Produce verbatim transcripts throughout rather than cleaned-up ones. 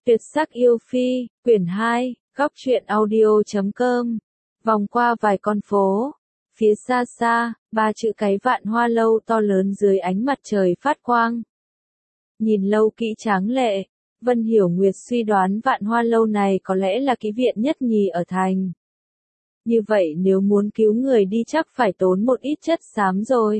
Tuyệt sắc yêu phi, quyển hai, góc truyện audio chấm com. Vòng qua vài con phố, phía xa xa, ba chữ cái Vạn Hoa Lâu to lớn dưới ánh mặt trời phát quang. Nhìn lâu kỹ tráng lệ, Vân Hiểu Nguyệt suy đoán Vạn Hoa Lâu này có lẽ là ký viện nhất nhì ở thành. Như vậy nếu muốn cứu người đi chắc phải tốn một ít chất xám rồi.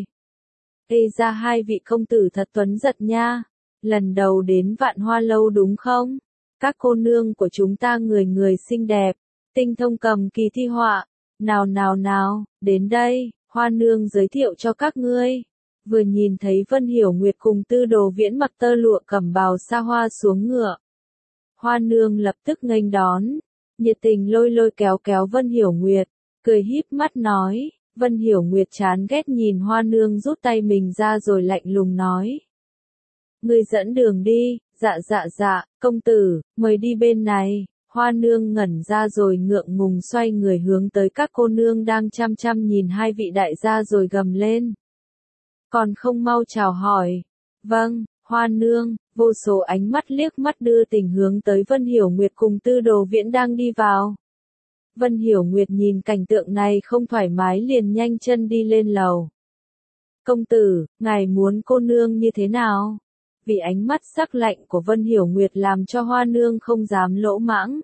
Ê ra hai vị công tử thật tuấn giật nha, lần đầu đến Vạn Hoa Lâu đúng không? Các cô nương của chúng ta người người xinh đẹp, tinh thông cầm kỳ thi họa, nào nào nào, đến đây, Hoa nương giới thiệu cho các ngươi. Vừa nhìn thấy Vân Hiểu Nguyệt cùng Tư Đồ Viễn mặc tơ lụa cẩm bào xa hoa xuống ngựa. Hoa nương lập tức nghênh đón, nhiệt tình lôi lôi kéo kéo Vân Hiểu Nguyệt, cười híp mắt nói. Vân Hiểu Nguyệt chán ghét nhìn Hoa nương rút tay mình ra rồi lạnh lùng nói. Ngươi dẫn đường đi, dạ dạ dạ, công tử, mời đi bên này. Hoa nương ngẩn ra rồi ngượng ngùng xoay người hướng tới các cô nương đang chăm chăm nhìn hai vị đại gia rồi gầm lên. Còn không mau chào hỏi. Vâng, Hoa nương, vô số ánh mắt liếc mắt đưa tình hướng tới Vân Hiểu Nguyệt cùng Tư Đồ Viễn đang đi vào. Vân Hiểu Nguyệt nhìn cảnh tượng này không thoải mái liền nhanh chân đi lên lầu. Công tử, ngài muốn cô nương như thế nào? Vì ánh mắt sắc lạnh của Vân Hiểu Nguyệt làm cho Hoa nương không dám lỗ mãng.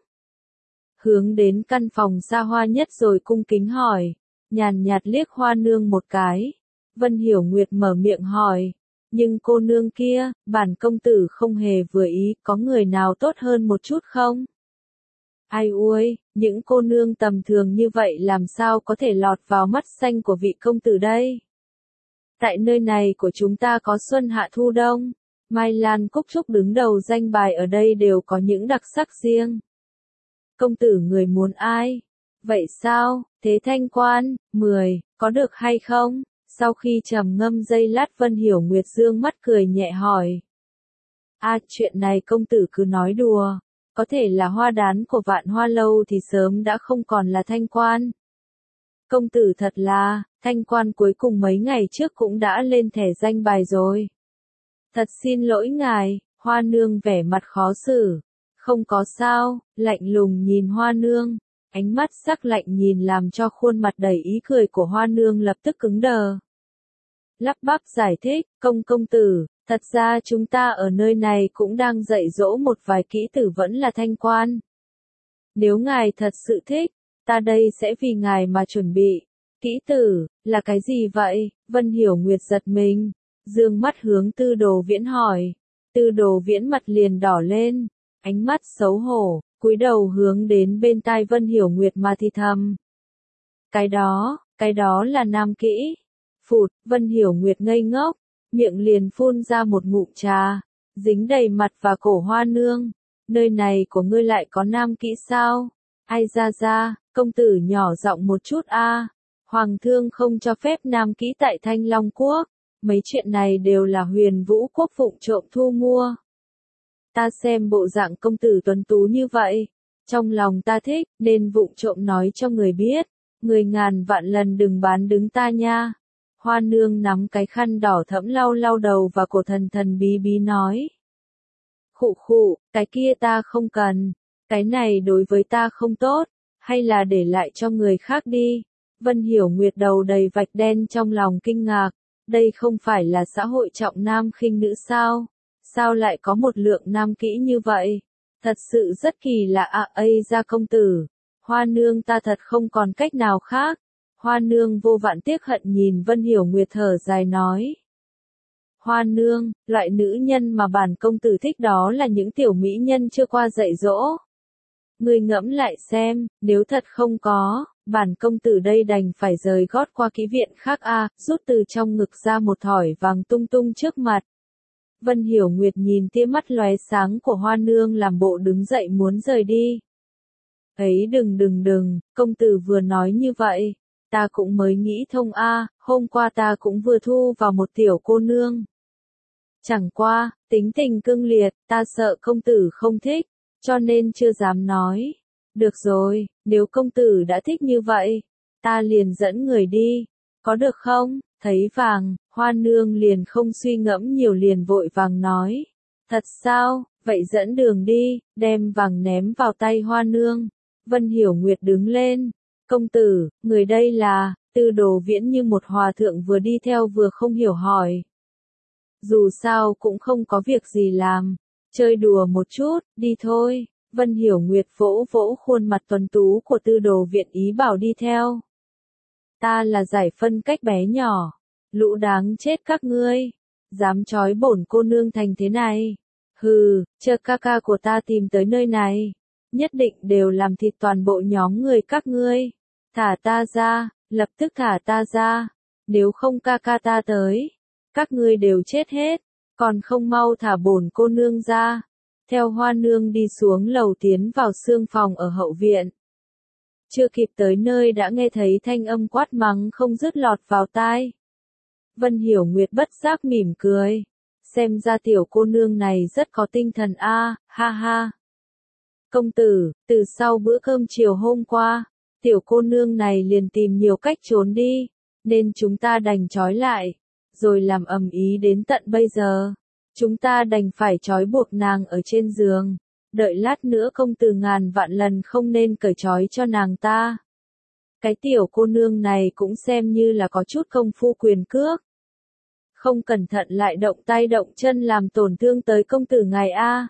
Hướng đến căn phòng xa hoa nhất rồi cung kính hỏi, nhàn nhạt liếc Hoa nương một cái. Vân Hiểu Nguyệt mở miệng hỏi, nhưng cô nương kia, bản công tử không hề vừa ý, có người nào tốt hơn một chút không? Ai ui, những cô nương tầm thường như vậy làm sao có thể lọt vào mắt xanh của vị công tử đây? Tại nơi này của chúng ta có xuân hạ thu đông, Mai Lan Cúc Trúc đứng đầu danh bài ở đây đều có những đặc sắc riêng. Công tử người muốn ai? Vậy sao, thế thanh quan, mười, có được hay không? Sau khi trầm ngâm giây lát Vân Hiểu Nguyệt dương mắt cười nhẹ hỏi. À, chuyện này công tử cứ nói đùa. Có thể là hoa đán của Vạn Hoa Lâu thì sớm đã không còn là thanh quan. Công tử thật là, thanh quan cuối cùng mấy ngày trước cũng đã lên thẻ danh bài rồi. Thật xin lỗi ngài, Hoa nương vẻ mặt khó xử. Không có sao, lạnh lùng nhìn Hoa nương, ánh mắt sắc lạnh nhìn làm cho khuôn mặt đầy ý cười của Hoa nương lập tức cứng đờ. Lắp bắp giải thích, công công tử, thật ra chúng ta ở nơi này cũng đang dạy dỗ một vài kỹ tử vẫn là thanh quan. Nếu ngài thật sự thích, ta đây sẽ vì ngài mà chuẩn bị. Kỹ tử, là cái gì vậy? Vân Hiểu Nguyệt giật mình, dương mắt hướng Tư Đồ Viễn hỏi. Tư Đồ Viễn mặt liền đỏ lên, ánh mắt xấu hổ, cúi đầu hướng đến bên tai Vân Hiểu Nguyệt mà thì thầm. Cái đó, cái đó là nam kỹ. Phụt, Vân Hiểu Nguyệt ngây ngốc, miệng liền phun ra một ngụm trà, dính đầy mặt và cổ Hoa nương. Nơi này của ngươi lại có nam kỹ sao? Ai ra ra, công tử nhỏ giọng một chút a. Hoàng thương không cho phép nam kỹ tại Thanh Long Quốc. Mấy chuyện này đều là Huyền Vũ Quốc phụng trộm thu mua. Ta xem bộ dạng công tử tuấn tú như vậy, trong lòng ta thích, nên vụng trộm nói cho người biết. Người ngàn vạn lần đừng bán đứng ta nha. Hoa nương nắm cái khăn đỏ thẫm lau lau đầu và cổ thần thần bí bí nói. Khụ khụ, cái kia ta không cần, cái này đối với ta không tốt, hay là để lại cho người khác đi. Vân Hiểu Nguyệt đầu đầy vạch đen trong lòng kinh ngạc, đây không phải là xã hội trọng nam khinh nữ sao? Sao lại có một lượng nam kỹ như vậy? Thật sự rất kỳ lạ ạ. À, ây ra công tử, Hoa nương ta thật không còn cách nào khác. Hoa nương vô vạn tiếc hận nhìn Vân Hiểu Nguyệt thở dài nói. Hoa nương, loại nữ nhân mà bản công tử thích đó là những tiểu mỹ nhân chưa qua dạy dỗ. Ngươi ngẫm lại xem, nếu thật không có, bản công tử đây đành phải rời gót qua ký viện khác a. À, rút từ trong ngực ra một thỏi vàng tung tung trước mặt. Vân Hiểu Nguyệt nhìn tia mắt lóe sáng của Hoa nương làm bộ đứng dậy muốn rời đi. Ấy đừng đừng đừng, công tử vừa nói như vậy, ta cũng mới nghĩ thông a. À, hôm qua ta cũng vừa thu vào một tiểu cô nương. Chẳng qua, tính tình cương liệt, ta sợ công tử không thích, cho nên chưa dám nói. Được rồi, nếu công tử đã thích như vậy, ta liền dẫn người đi, có được không? Thấy vàng, Hoa nương liền không suy ngẫm nhiều liền vội vàng nói. Thật sao? Vậy dẫn đường đi, đem vàng ném vào tay Hoa Nương. Vân Hiểu Nguyệt đứng lên. Công tử, người đây là, Tư Đồ Viễn như một hòa thượng vừa đi theo vừa không hiểu hỏi. Dù sao cũng không có việc gì làm. Chơi đùa một chút, đi thôi. Vân Hiểu Nguyệt vỗ vỗ khuôn mặt tuấn tú của Tư Đồ Viễn ý bảo đi theo. Ta là giải phân cách bé nhỏ. Lũ đáng chết các ngươi. Dám trói bổn cô nương thành thế này. Hừ, chờ ca ca của ta tìm tới nơi này. Nhất định đều làm thịt toàn bộ nhóm người các ngươi. Thả ta ra, lập tức thả ta ra. Nếu không ca ca ta tới, các ngươi đều chết hết. Còn không mau thả bổn cô nương ra. Theo Hoa Nương đi xuống lầu tiến vào sương phòng ở hậu viện. Chưa kịp tới nơi đã nghe thấy thanh âm quát mắng không dứt lọt vào tai. Vân Hiểu Nguyệt bất giác mỉm cười. Xem ra tiểu cô nương này rất có tinh thần a, ha ha. Công tử, từ sau bữa cơm chiều hôm qua, tiểu cô nương này liền tìm nhiều cách trốn đi, nên chúng ta đành trói lại, rồi làm ầm ĩ đến tận bây giờ. Chúng ta đành phải trói buộc nàng ở trên giường, đợi lát nữa công tử ngàn vạn lần không nên cởi trói cho nàng ta. Cái tiểu cô nương này cũng xem như là có chút công phu quyền cước. Không cẩn thận lại động tay động chân làm tổn thương tới công tử ngài a.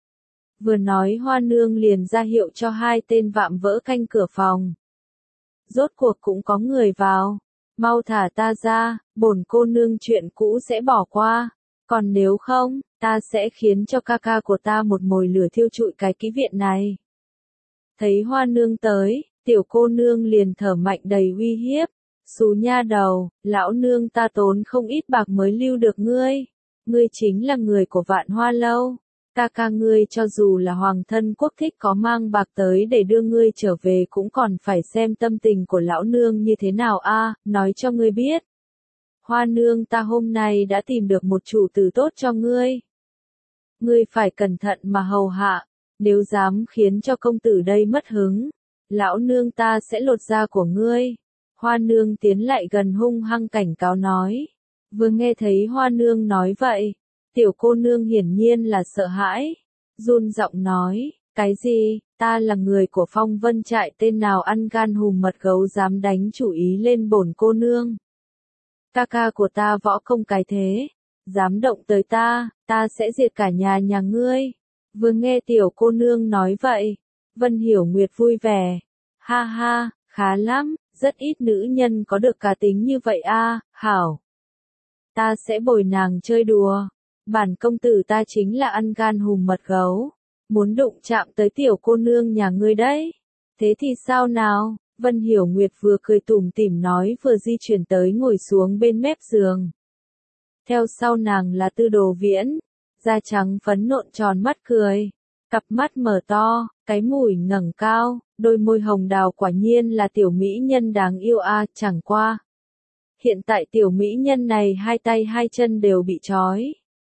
Vừa nói Hoa Nương liền ra hiệu cho hai tên vạm vỡ canh cửa phòng. Rốt cuộc cũng có người vào. Mau thả ta ra, bổn cô nương chuyện cũ sẽ bỏ qua. Còn nếu không, ta sẽ khiến cho ca ca của ta một mồi lửa thiêu trụi cái ký viện này. Thấy Hoa Nương tới, tiểu cô nương liền thở mạnh đầy uy hiếp. Xú nha đầu, lão nương ta tốn không ít bạc mới lưu được ngươi. Ngươi chính là người của Vạn Hoa Lâu. Ca ca ngươi cho dù là hoàng thân quốc thích có mang bạc tới để đưa ngươi trở về cũng còn phải xem tâm tình của lão nương như thế nào a, nói cho ngươi biết. Hoa nương ta hôm nay đã tìm được một chủ tử tốt cho ngươi. Ngươi phải cẩn thận mà hầu hạ, nếu dám khiến cho công tử đây mất hứng, lão nương ta sẽ lột da của ngươi. Hoa nương tiến lại gần hung hăng cảnh cáo nói. Vừa nghe thấy Hoa nương nói vậy, tiểu cô nương hiển nhiên là sợ hãi, run giọng nói, cái gì, ta là người của Phong Vân trại tên nào ăn gan hùm mật gấu dám đánh chủ ý lên bổn cô nương. Ca ca của ta võ công cái thế, dám động tới ta, ta sẽ diệt cả nhà nhà ngươi. Vừa nghe tiểu cô nương nói vậy, Vân Hiểu Nguyệt vui vẻ, ha ha, khá lắm, rất ít nữ nhân có được cá tính như vậy a, hảo. Ta sẽ bồi nàng chơi đùa. Bản công tử ta chính là ăn gan hùm mật gấu, muốn đụng chạm tới tiểu cô nương nhà ngươi đấy. Thế thì sao nào? Vân Hiểu Nguyệt vừa cười tủm tỉm nói vừa di chuyển tới ngồi xuống bên mép giường. Theo sau nàng là Tư Đồ Viễn, da trắng phấn nộn tròn mắt cười, cặp mắt mở to, cái mũi ngẩng cao, đôi môi hồng đào quả nhiên là tiểu mỹ nhân đáng yêu a, chẳng qua. Hiện tại tiểu mỹ nhân này hai tay hai chân đều bị trói.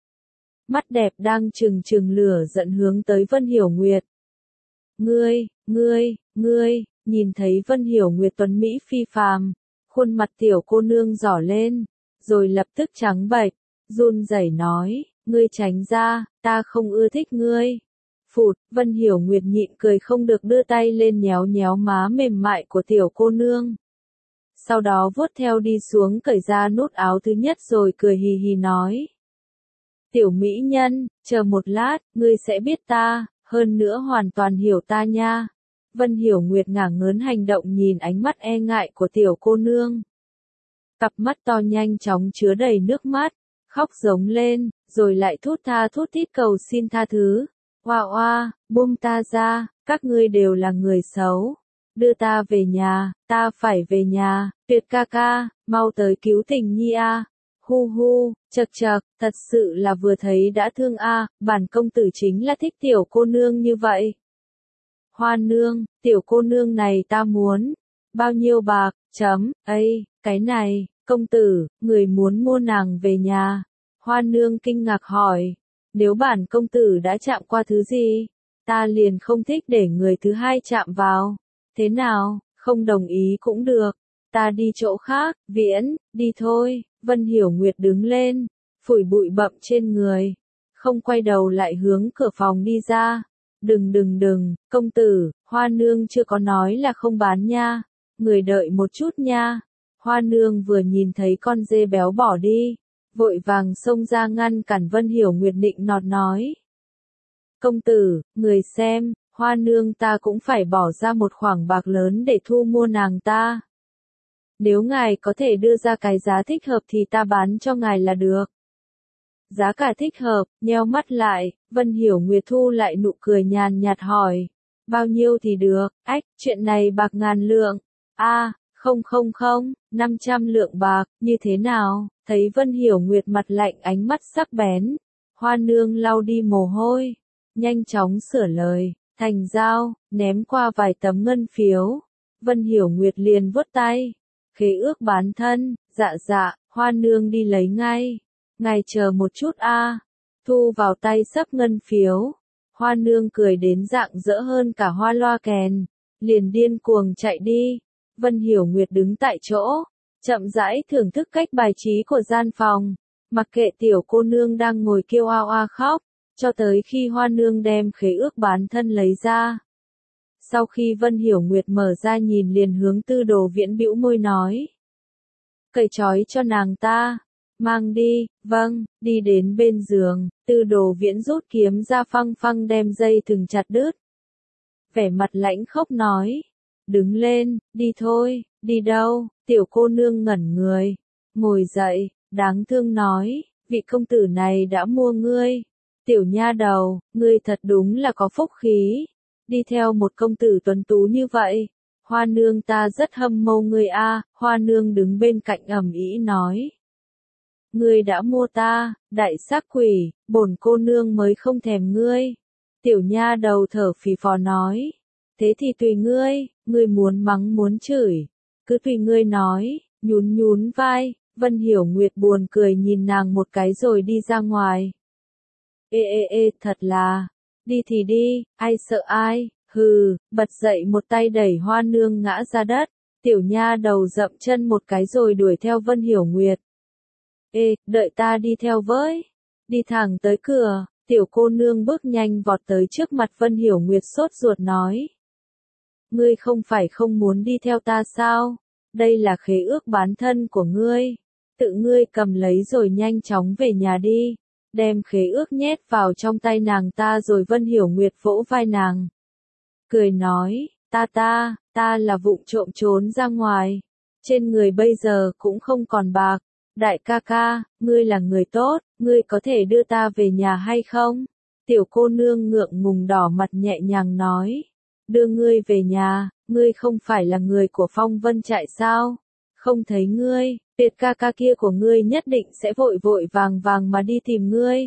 Mắt đẹp đang trừng trừng lửa giận hướng tới Vân Hiểu Nguyệt. Ngươi, ngươi, ngươi, nhìn thấy Vân Hiểu Nguyệt tuấn Mỹ phi phàm, khuôn mặt tiểu cô nương giỏ lên, rồi lập tức trắng bệch, run rẩy nói, ngươi tránh ra, ta không ưa thích ngươi. Phụt, Vân Hiểu Nguyệt nhịn cười không được đưa tay lên nhéo nhéo má mềm mại của tiểu cô nương. Sau đó vuốt theo đi xuống cởi ra nút áo thứ nhất rồi cười hì hì nói. Tiểu mỹ nhân, chờ một lát, ngươi sẽ biết ta, hơn nữa hoàn toàn hiểu ta nha. Vân Hiểu Nguyệt ngả ngớn hành động nhìn ánh mắt e ngại của tiểu cô nương. Cặp mắt to nhanh chóng chứa đầy nước mắt, khóc giống lên, rồi lại thút tha thút thít cầu xin tha thứ. Oa oa, buông ta ra, các ngươi đều là người xấu. Đưa ta về nhà, ta phải về nhà, Tuyệt ca ca, mau tới cứu tình nhi a. Hu hu, chật chật, thật sự là vừa thấy đã thương a, bản công tử chính là thích tiểu cô nương như vậy. Hoa nương, tiểu cô nương này ta muốn. Bao nhiêu bạc, chấm, ấy, cái này, công tử, người muốn mua nàng về nhà. Hoa nương kinh ngạc hỏi, nếu bản công tử đã chạm qua thứ gì, ta liền không thích để người thứ hai chạm vào. Thế nào, không đồng ý cũng được. Ta đi chỗ khác, Viễn, đi thôi. Vân Hiểu Nguyệt đứng lên, phủi bụi bặm trên người, không quay đầu lại hướng cửa phòng đi ra. Đừng đừng đừng, công tử, Hoa nương chưa có nói là không bán nha, người đợi một chút nha. Hoa nương vừa nhìn thấy con dê béo bỏ đi, vội vàng xông ra ngăn cản Vân Hiểu Nguyệt nịnh nọt nói. Công tử, người xem, Hoa nương ta cũng phải bỏ ra một khoản bạc lớn để thu mua nàng ta. Nếu ngài có thể đưa ra cái giá thích hợp thì ta bán cho ngài là được. Giá cả thích hợp, nheo mắt lại, Vân Hiểu Nguyệt thu lại nụ cười nhàn nhạt hỏi. Bao nhiêu thì được, ách, chuyện này bạc ngàn lượng. A, không không không, năm trăm lượng bạc, như thế nào? Thấy Vân Hiểu Nguyệt mặt lạnh ánh mắt sắc bén. Hoa nương lau đi mồ hôi, nhanh chóng sửa lời, thành giao, ném qua vài tấm ngân phiếu. Vân Hiểu Nguyệt liền vuốt tay. Khế ước bán thân, dạ dạ, Hoa nương đi lấy ngay. Ngài chờ một chút a. Thu vào tay sấp ngân phiếu. Hoa nương cười đến rạng rỡ hơn cả hoa loa kèn. Liền điên cuồng chạy đi. Vân Hiểu Nguyệt đứng tại chỗ. Chậm rãi thưởng thức cách bài trí của gian phòng. Mặc kệ tiểu cô nương đang ngồi kêu oa oa khóc. Cho tới khi Hoa nương đem khế ước bán thân lấy ra. Sau khi Vân Hiểu Nguyệt mở ra nhìn liền hướng Tư Đồ Viễn bĩu môi nói. Cởi trói cho nàng ta. Mang đi, vâng, đi đến bên giường, Tư Đồ Viễn rút kiếm ra phăng phăng đem dây thừng chặt đứt. Vẻ mặt lãnh khốc nói. Đứng lên, đi thôi, đi đâu, tiểu cô nương ngẩn người. Ngồi dậy, đáng thương nói, vị công tử này đã mua ngươi. Tiểu nha đầu, ngươi thật đúng là có phúc khí. Đi theo một công tử tuấn tú như vậy. Hoa nương ta rất hâm mộ ngươi a. Hoa nương đứng bên cạnh ầm ĩ nói. Ngươi đã mua ta, đại sắc quỷ, bổn cô nương mới không thèm ngươi. Tiểu nha đầu thở phì phò nói. Thế thì tùy ngươi, ngươi muốn mắng muốn chửi. Cứ tùy ngươi nói, nhún nhún vai. Vân Hiểu Nguyệt buồn cười nhìn nàng một cái rồi đi ra ngoài. Ê ê ê, thật là, đi thì đi, ai sợ ai, hừ, bật dậy một tay đẩy Hoa nương ngã ra đất. Tiểu nha đầu dậm chân một cái rồi đuổi theo Vân Hiểu Nguyệt. Ê, đợi ta đi theo với. Đi thẳng tới cửa, tiểu cô nương bước nhanh vọt tới trước mặt Vân Hiểu Nguyệt sốt ruột nói. Ngươi không phải không muốn đi theo ta sao? Đây là khế ước bán thân của ngươi. Tự ngươi cầm lấy rồi nhanh chóng về nhà đi. Đem khế ước nhét vào trong tay nàng ta rồi Vân Hiểu Nguyệt vỗ vai nàng. Cười nói, ta ta, ta là vụng trộm trốn ra ngoài. Trên người bây giờ cũng không còn bạc. Đại ca ca, ngươi là người tốt, ngươi có thể đưa ta về nhà hay không? Tiểu cô nương ngượng ngùng đỏ mặt nhẹ nhàng nói. Đưa ngươi về nhà, ngươi không phải là người của Phong Vân trại sao? Không thấy ngươi, Tuyệt ca ca kia của ngươi nhất định sẽ vội vội vàng vàng mà đi tìm ngươi.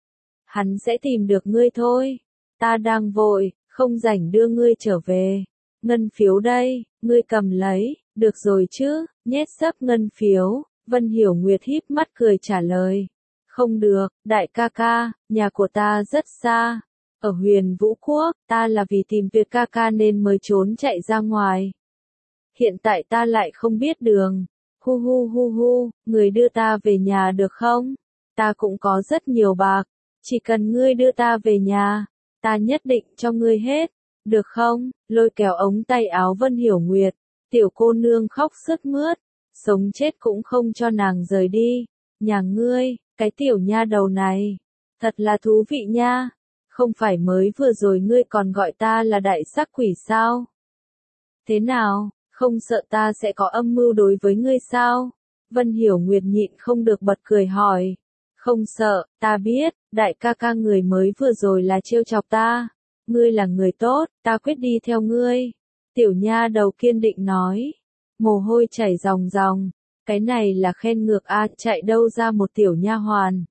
Hắn sẽ tìm được ngươi thôi. Ta đang vội, không rảnh đưa ngươi trở về. Ngân phiếu đây, ngươi cầm lấy, được rồi chứ, nhét sấp ngân phiếu. Vân Hiểu Nguyệt híp mắt cười trả lời. Không được, đại ca ca, nhà của ta rất xa. Ở Huyền Vũ Quốc, ta là vì tìm Tuyệt ca ca nên mới trốn chạy ra ngoài. Hiện tại ta lại không biết đường. Hu hu hu hu, người đưa ta về nhà được không? Ta cũng có rất nhiều bạc. Chỉ cần ngươi đưa ta về nhà, ta nhất định cho ngươi hết. Được không? Lôi kéo ống tay áo Vân Hiểu Nguyệt. Tiểu cô nương khóc sướt mướt. Sống chết cũng không cho nàng rời đi. Nhà ngươi, cái tiểu nha đầu này. Thật là thú vị nha. Không phải mới vừa rồi ngươi còn gọi ta là đại sắc quỷ sao? Thế nào, không sợ ta sẽ có âm mưu đối với ngươi sao? Vân Hiểu Nguyệt nhịn không được bật cười hỏi. Không sợ, ta biết, đại ca ca người mới vừa rồi là trêu chọc ta. Ngươi là người tốt, ta quyết đi theo ngươi. Tiểu nha đầu kiên định nói. Mồ hôi chảy ròng ròng. Cái này là khen ngược a, chạy đâu ra một tiểu nha hoàn.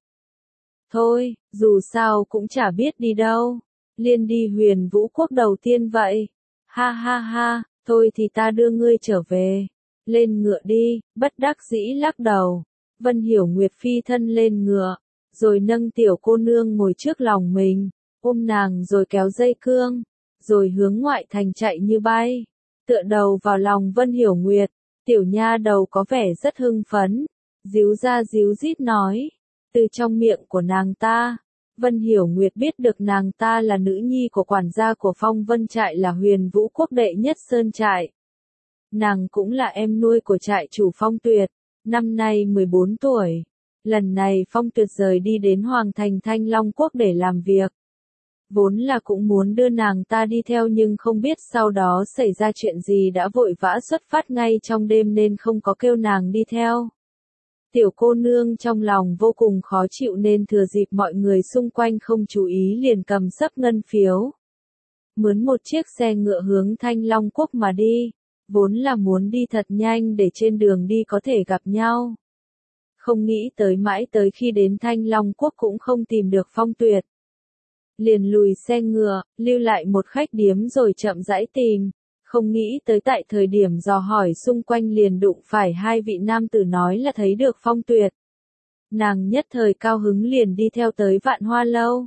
Thôi, dù sao cũng chả biết đi đâu. Liên đi Huyền Vũ Quốc đầu tiên vậy. Ha ha ha, thôi thì ta đưa ngươi trở về. Lên ngựa đi, bất đắc dĩ lắc đầu. Vân Hiểu Nguyệt phi thân lên ngựa, rồi nâng tiểu cô nương ngồi trước lòng mình, ôm nàng rồi kéo dây cương, rồi hướng ngoại thành chạy như bay. Tựa đầu vào lòng Vân Hiểu Nguyệt, tiểu nha đầu có vẻ rất hưng phấn, díu ra díu dít nói. Từ trong miệng của nàng ta, Vân Hiểu Nguyệt biết được nàng ta là nữ nhi của quản gia của Phong Vân trại là Huyền Vũ quốc đệ nhất sơn trại. Nàng cũng là em nuôi của trại chủ Phong Tuyệt, năm nay mười bốn tuổi. Lần này Phong Tuyệt rời đi đến Hoàng thành Thanh Long quốc để làm việc. Vốn là cũng muốn đưa nàng ta đi theo nhưng không biết sau đó xảy ra chuyện gì đã vội vã xuất phát ngay trong đêm nên không có kêu nàng đi theo. Tiểu cô nương trong lòng vô cùng khó chịu nên thừa dịp mọi người xung quanh không chú ý liền cầm sấp ngân phiếu. Mướn một chiếc xe ngựa hướng Thanh Long quốc mà đi, vốn là muốn đi thật nhanh để trên đường đi có thể gặp nhau. Không nghĩ tới mãi tới khi đến Thanh Long quốc cũng không tìm được Phong Tuyệt. Liền lùi xe ngựa, lưu lại một khách điếm rồi chậm rãi tìm. Không nghĩ tới tại thời điểm dò hỏi xung quanh liền đụng phải hai vị nam tử nói là thấy được Phong Tuyệt. Nàng nhất thời cao hứng liền đi theo tới Vạn Hoa Lâu.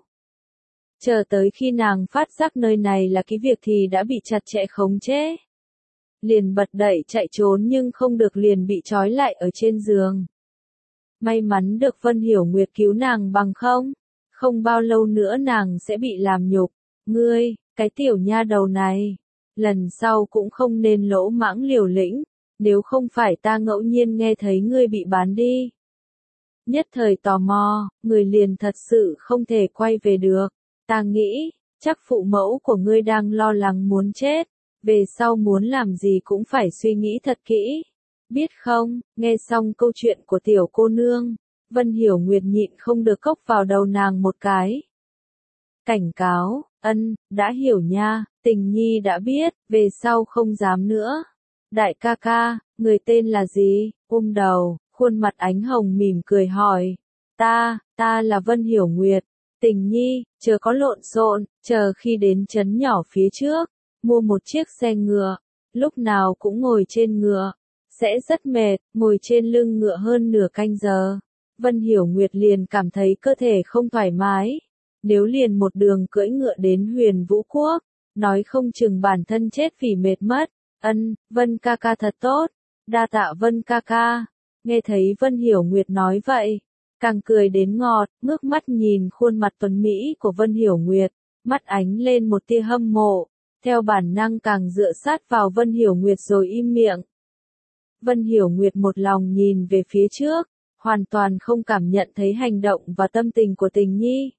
Chờ tới khi nàng phát giác nơi này là cái việc thì đã bị chặt chẽ khống chế. Liền bật đẩy chạy trốn nhưng không được liền bị trói lại ở trên giường. May mắn được Vân Hiểu Nguyệt cứu nàng bằng không. Không bao lâu nữa nàng sẽ bị làm nhục. Ngươi, cái tiểu nha đầu này. Lần sau cũng không nên lỗ mãng liều lĩnh. Nếu không phải ta ngẫu nhiên nghe thấy ngươi bị bán đi. Nhất thời tò mò, người liền thật sự không thể quay về được. Ta nghĩ, chắc phụ mẫu của ngươi đang lo lắng muốn chết. Về sau muốn làm gì cũng phải suy nghĩ thật kỹ. Biết không, nghe xong câu chuyện của tiểu cô nương. Vân Hiểu Nguyệt nhịn không được cốc vào đầu nàng một cái. Cảnh cáo, ân, đã hiểu nha, tình nhi đã biết, về sau không dám nữa. Đại ca ca, người tên là gì? Ôm đầu, khuôn mặt ánh hồng mỉm cười hỏi. Ta, ta là Vân Hiểu Nguyệt. Tình nhi, chờ có lộn xộn, chờ khi đến trấn nhỏ phía trước, mua một chiếc xe ngựa, lúc nào cũng ngồi trên ngựa, sẽ rất mệt, ngồi trên lưng ngựa hơn nửa canh giờ. Vân Hiểu Nguyệt liền cảm thấy cơ thể không thoải mái. Nếu liền một đường cưỡi ngựa đến Huyền Vũ quốc, nói không chừng bản thân chết vì mệt mất. Ân, Vân ca ca thật tốt. Đa tạ Vân ca ca. Nghe thấy Vân Hiểu Nguyệt nói vậy, càng cười đến ngọt, ngước mắt nhìn khuôn mặt tuấn mỹ của Vân Hiểu Nguyệt, mắt ánh lên một tia hâm mộ, theo bản năng càng dựa sát vào Vân Hiểu Nguyệt rồi im miệng. Vân Hiểu Nguyệt một lòng nhìn về phía trước, hoàn toàn không cảm nhận thấy hành động và tâm tình của tình nhi.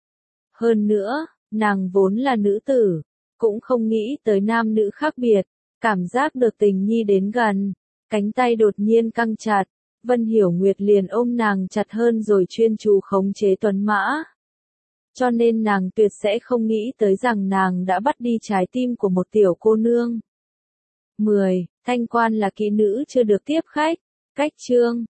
Hơn nữa, nàng vốn là nữ tử, cũng không nghĩ tới nam nữ khác biệt, cảm giác được tình nhi đến gần, cánh tay đột nhiên căng chặt, Vân Hiểu Nguyệt liền ôm nàng chặt hơn rồi chuyên chú khống chế tuấn mã. Cho nên nàng tuyệt sẽ không nghĩ tới rằng nàng đã bắt đi trái tim của một tiểu cô nương. mười. Thanh quan là kỹ nữ chưa được tiếp khách. Cách chương